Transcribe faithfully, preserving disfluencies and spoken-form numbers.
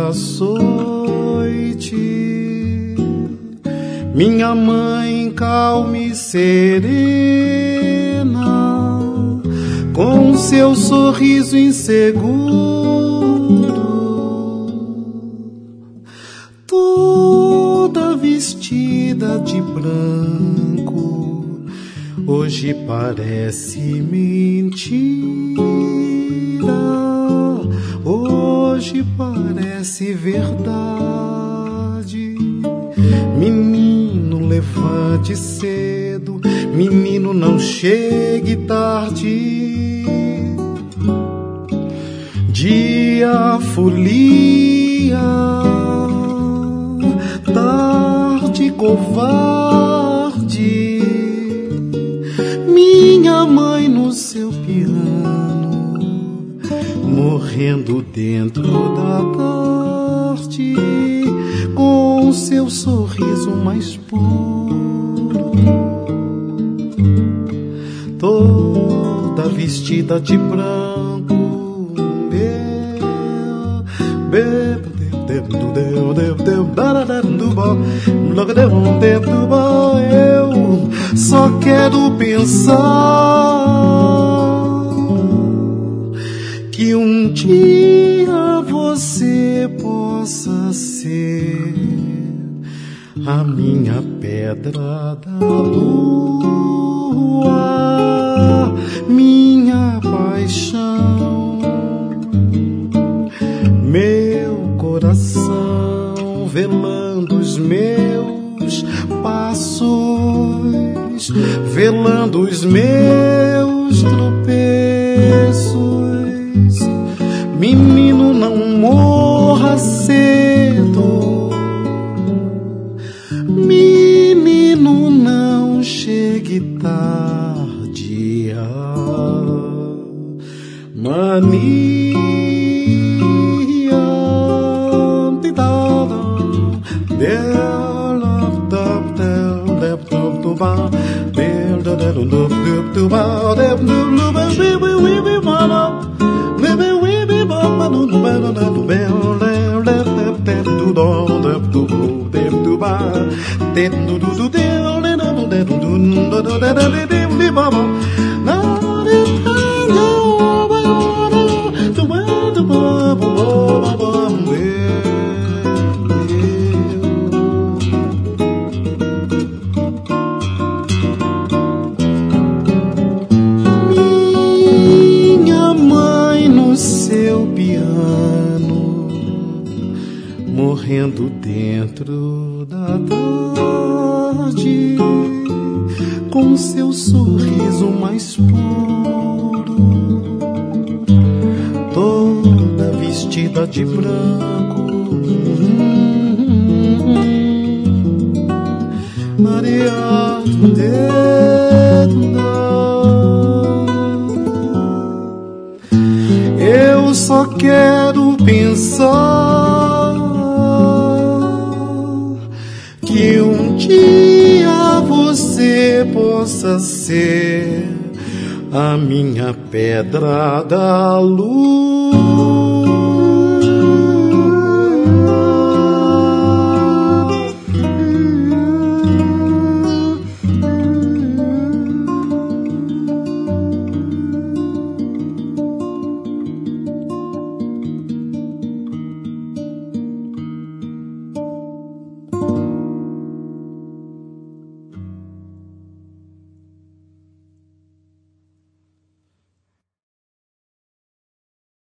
açoite, minha mãe calma e serena, com seu sorriso inseguro, toda vestida de branco, hoje parece mentira, hoje parece verdade. Menino, levante cedo, menino, não chegue tarde. Dia folia, tarde covarde. Minha mãe no seu piano, morrendo dentro da tarde, com seu sorriso mais puro, toda vestida de branco. Eu só quero pensar que um dia você possa ser a minha pedra da lua, minha paixão, meu coração velando os meus passos, velando os meus tropeços. Menino, não morra cedo, menino, não chegue tarde. Mania morrendo dentro da tarde, com seu sorriso mais puro, toda vestida de branco. Maria eu só quero pensar que um dia você possa ser a minha pedra da lua.